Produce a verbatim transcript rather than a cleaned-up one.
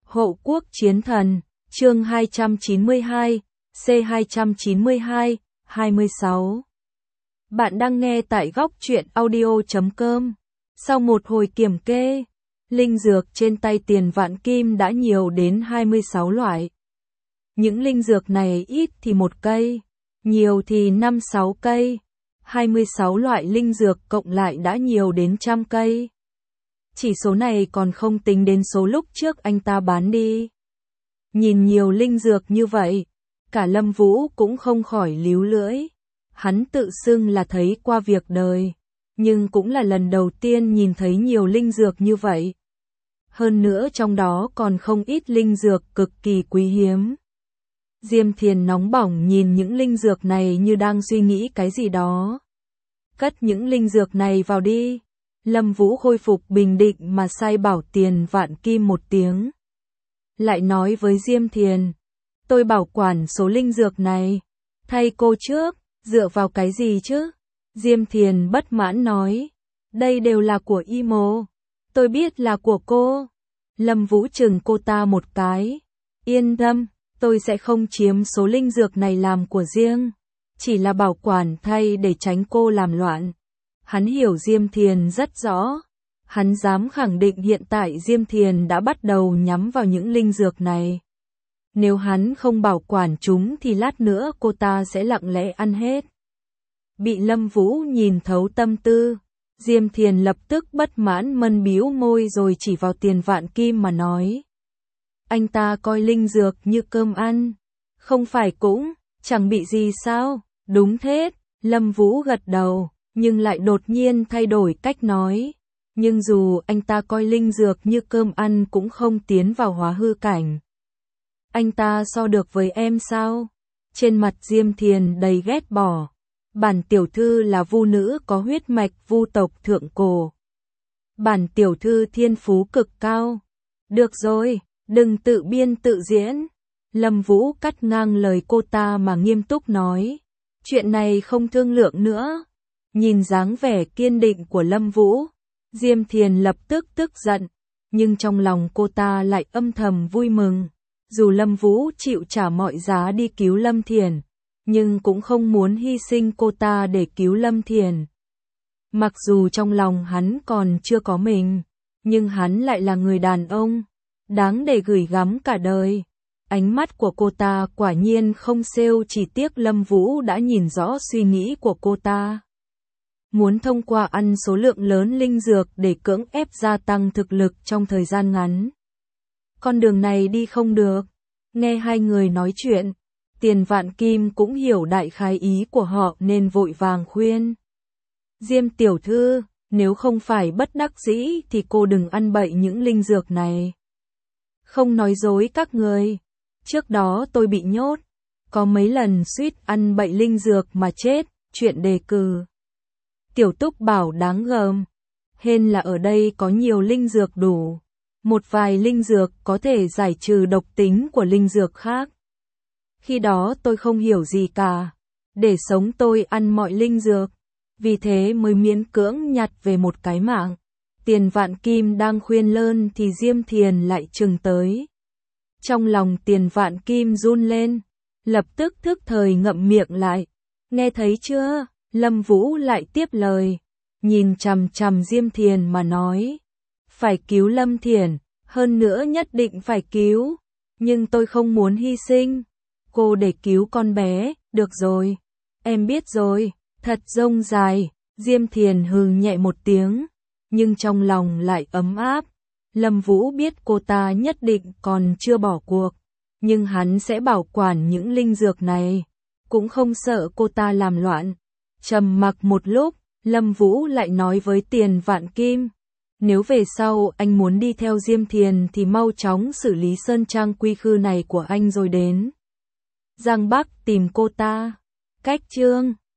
Hộ quốc chiến thần, chương hai trăm chín mươi hai, C hai trăm chín mươi hai, hai mươi sáu. Bạn đang nghe tại góc truyện audio chấm com. Sau một hồi kiểm kê, linh dược trên tay Tiền Vạn Kim đã nhiều đến hai mươi sáu loại. Những linh dược này ít thì một cây, nhiều thì năm sáu cây. hai mươi sáu loại linh dược cộng lại đã nhiều đến trăm cây. Chỉ số này còn không tính đến số lúc trước anh ta bán đi. Nhìn nhiều linh dược như vậy, cả Lâm Vũ cũng không khỏi líu lưỡi. Hắn tự xưng là thấy qua việc đời, nhưng cũng là lần đầu tiên nhìn thấy nhiều linh dược như vậy. Hơn nữa trong đó còn không ít linh dược cực kỳ quý hiếm. Diêm Thiền nóng bỏng nhìn những linh dược này như đang suy nghĩ cái gì đó. Cất những linh dược này vào đi. Lâm Vũ khôi phục bình định mà sai bảo Tiền Vạn Kim một tiếng. Lại nói với Diêm Thiền, tôi bảo quản số linh dược này, thay cô trước, dựa vào cái gì chứ? Diêm Thiền bất mãn nói, đây đều là của Y Mô, tôi biết là của cô. Lâm Vũ chừng cô ta một cái, yên tâm, tôi sẽ không chiếm số linh dược này làm của riêng, chỉ là bảo quản thay để tránh cô làm loạn. Hắn hiểu Diêm Thiền rất rõ, hắn dám khẳng định hiện tại Diêm Thiền đã bắt đầu nhắm vào những linh dược này. Nếu hắn không bảo quản chúng thì lát nữa cô ta sẽ lặng lẽ ăn hết. Bị Lâm Vũ nhìn thấu tâm tư, Diêm Thiền lập tức bất mãn mân bĩu môi rồi chỉ vào Tiền Vạn Kim mà nói. Anh ta coi linh dược như cơm ăn, không phải cũng, chẳng bị gì sao? Đúng thế, Lâm Vũ gật đầu, nhưng lại đột nhiên thay đổi cách nói. Nhưng dù anh ta coi linh dược như cơm ăn cũng không tiến vào hóa hư cảnh. Anh ta so được với em sao? Trên mặt Diêm Thiền đầy ghét bỏ. Bản tiểu thư là vu nữ có huyết mạch vu tộc thượng cổ. Bản tiểu thư thiên phú cực cao. Được rồi, đừng tự biên tự diễn. Lâm Vũ cắt ngang lời cô ta mà nghiêm túc nói. Chuyện này không thương lượng nữa. Nhìn dáng vẻ kiên định của Lâm Vũ, Diêm Thiền lập tức tức giận, nhưng trong lòng cô ta lại âm thầm vui mừng. Dù Lâm Vũ chịu trả mọi giá đi cứu Lâm Thiền, nhưng cũng không muốn hy sinh cô ta để cứu Lâm Thiền. Mặc dù trong lòng hắn còn chưa có mình, nhưng hắn lại là người đàn ông, đáng để gửi gắm cả đời. Ánh mắt của cô ta quả nhiên không xêu, chỉ tiếc Lâm Vũ đã nhìn rõ suy nghĩ của cô ta. Muốn thông qua ăn số lượng lớn linh dược để cưỡng ép gia tăng thực lực trong thời gian ngắn. Con đường này đi không được. Nghe hai người nói chuyện, Tiền Vạn Kim cũng hiểu đại khái ý của họ nên vội vàng khuyên. Diêm tiểu thư, nếu không phải bất đắc dĩ thì cô đừng ăn bậy những linh dược này. Không nói dối các người. Trước đó tôi bị nhốt, có mấy lần suýt ăn bậy linh dược mà chết, chuyện đề cử. Tiểu Túc bảo đáng gờm. Hên là ở đây có nhiều linh dược đủ. Một vài linh dược có thể giải trừ độc tính của linh dược khác. Khi đó tôi không hiểu gì cả. Để sống tôi ăn mọi linh dược. Vì thế mới miễn cưỡng nhặt về một cái mạng. Tiền Vạn Kim đang khuyên lơn thì Diêm Thiền lại chừng tới. Trong lòng Tiền Vạn Kim run lên. Lập tức thức thời ngậm miệng lại. Nghe thấy chưa? Lâm Vũ lại tiếp lời. Nhìn chằm chằm Diêm Thiền mà nói. Phải cứu Lâm Thiền, hơn nữa nhất định phải cứu. Nhưng tôi không muốn hy sinh. Cô để cứu con bé, được rồi. Em biết rồi, thật rông dài. Diêm Thiền hừ nhẹ một tiếng, nhưng trong lòng lại ấm áp. Lâm Vũ biết cô ta nhất định còn chưa bỏ cuộc, nhưng hắn sẽ bảo quản những linh dược này, cũng không sợ cô ta làm loạn. Trầm mặc một lúc, Lâm Vũ lại nói với Tiền Vạn Kim. Nếu về sau anh muốn đi theo Diêm Thiền thì mau chóng xử lý sơn trang quy khư này của anh rồi đến Giang Bắc tìm cô ta. Cách chương